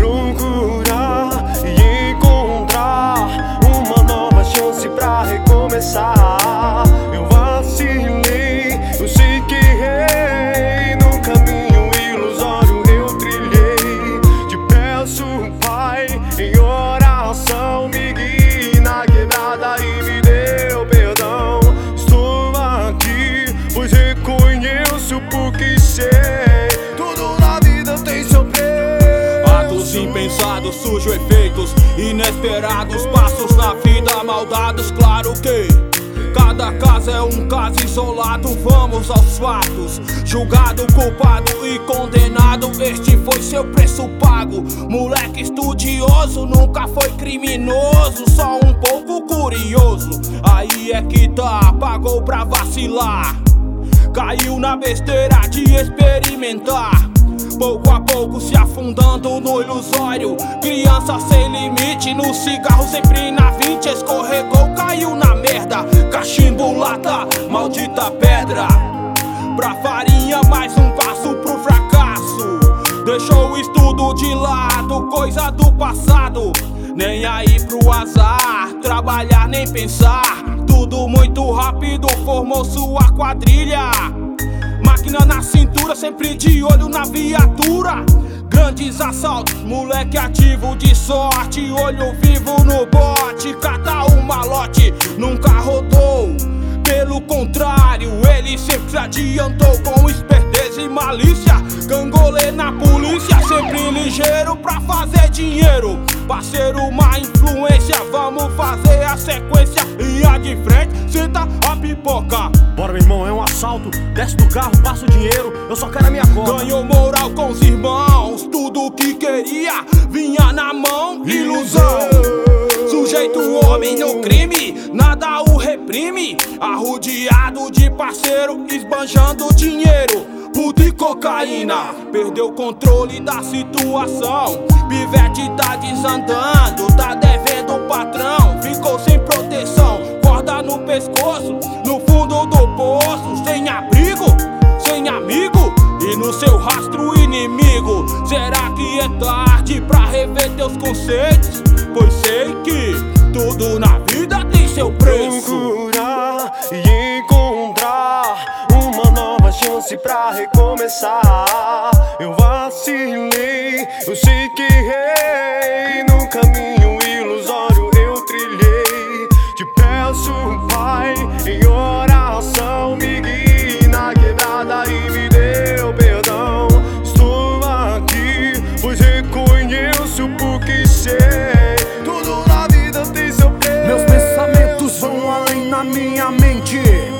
procurar e encontrar uma nova chance pra recomeçar. Eu vacilei, eu sei que errei, no caminho ilusório eu trilhei. Te peço, Pai, em oração, me guie na quebrada e me dê o perdão. Estou aqui, pois reconheço porque sei, tudo na vida tem seu preço. Atos impensados, sujos efeitos inesperados, passos na vida maldados. Claro que cada caso é um caso isolado. Vamos aos fatos. Julgado, culpado e condenado, este foi seu preço pago. Moleque estudioso, nunca foi criminoso, só um pouco curioso. Aí é que tá, pagou pra vacilar, caiu na besteira de experimentar. Pouco a pouco se afundando no ilusório. Criança sem limite, no cigarro sempre na 20. Escorregou, caiu na merda. Cachimbo, lata, maldita pedra. Pra farinha, mais um passo pro fracasso. Deixou o estudo de lado, coisa do passado. Nem aí pro azar, trabalhar nem pensar. Tudo muito rápido, formou sua quadrilha. Máquina na cintura, sempre de olho na viatura. Grandes assaltos, moleque ativo de sorte. Olho vivo no bote, cata o malote. Nunca rodou, pelo contrário, ele sempre adiantou com esperteza e malícia. Gangolê na polícia, sempre ligeiro pra fazer dinheiro. Parceiro, uma influência, vamos fazer a sequência. Linha de frente, senta a pipoca. Bora, meu irmão, é um assalto. Desce do carro, passa o dinheiro, eu só quero a minha cota. Ganhou moral com os irmãos, tudo que queria vinha na mão, ilusão. Sujeito homem no crime, nada o reprime. Arrodeado de parceiro, esbanjando dinheiro. Puta e cocaína, perdeu o controle da situação. Pivete tá desandando, tá devendo o patrão. Ficou sem proteção, corda no pescoço, no fundo do poço. Sem abrigo, sem amigo, e no seu rastro inimigo. Será que é tarde pra rever teus conceitos? Pois sei que tudo na vida tem seu preço. Procurar e encontrar uma nova chance pra recomeçar. Eu vacilei, eu sei que errei, no caminho ilusório eu trilhei. Te peço, Pai, em oração, me guie na quebrada e me dê o perdão. Estou aqui, pois reconheço porque sei, tudo na vida tem seu preço. Meus pensamentos vão além na minha mente,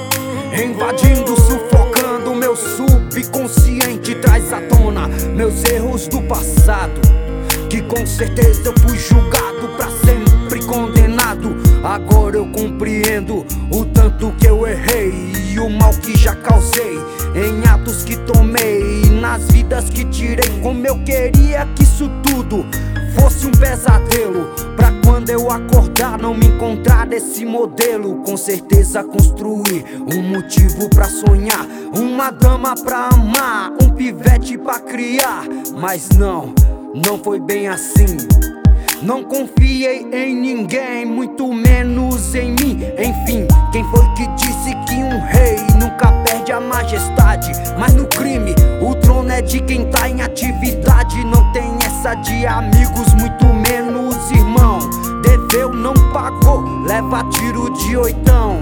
invadindo, sufocando meu subconsciente. Traz à tona meus erros do passado, que com certeza eu fui julgado, pra sempre condenado. Agora eu compreendo o tanto que eu errei e o mal que já causei, em atos que tomei, nas vidas que tirei. Como eu queria que isso tudo fosse um pesadelo, pra quando eu acordar não me encontrar desse modelo. Com certeza construir um motivo pra sonhar, uma dama pra amar, um pivete pra criar. Mas não foi bem assim. Não confiei em ninguém, muito menos em mim. Enfim, quem foi que disse que um rei nunca perde a majestade? Mas no crime, o trono é de quem tá em atividade. Não tem essa de amigos, muito menos irmão. Deveu, não pagou, leva tiro de oitão.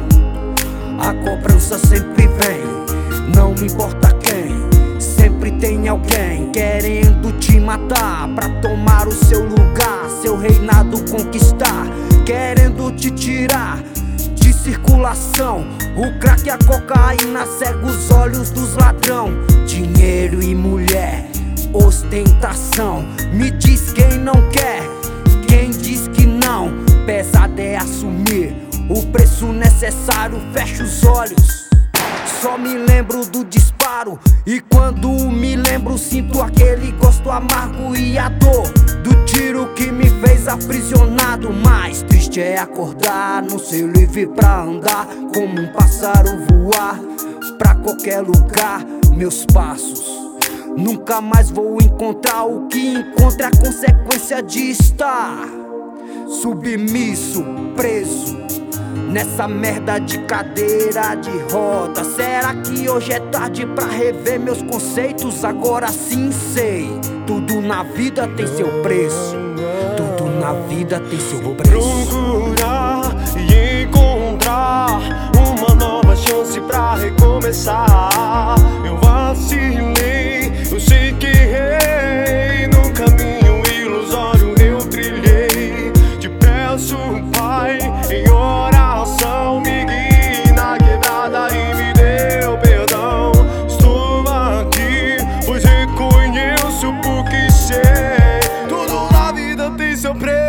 A cobrança sempre vem, não me importa quem. Sempre tem alguém querendo te matar, pra tomar o seu lugar, seu reinado conquistar. Querendo te tirar de circulação. O crack e a cocaína cega os olhos dos ladrão. Dinheiro e mulher, ostentação. Me diz quem não quer, quem diz que não. Pesado é assumir o preço necessário. Fecho os olhos, só me lembro do disparo, e quando me lembro sinto aquele gosto amargo e a dor do tiro que me fez aprisionado. Mais triste é acordar, não ser livre pra andar, como um pássaro voar pra qualquer lugar. Meus passos Nunca mais vou encontrar o que encontra a consequência de estar submisso, preso nessa merda de cadeira de roda. Será que hoje é tarde pra rever meus conceitos? Agora sim sei, tudo na vida tem seu preço. Tudo na vida tem seu preço. Procurar e encontrar uma nova chance pra recomeçar. Eu vacilei, eu sei que errei. No caminho ilusório eu trilhei. Te peço, Pai, em oração, me guie na quebrada e me dê o perdão. Estou aqui, pois reconheço porque sei, tudo na vida tem seu preço.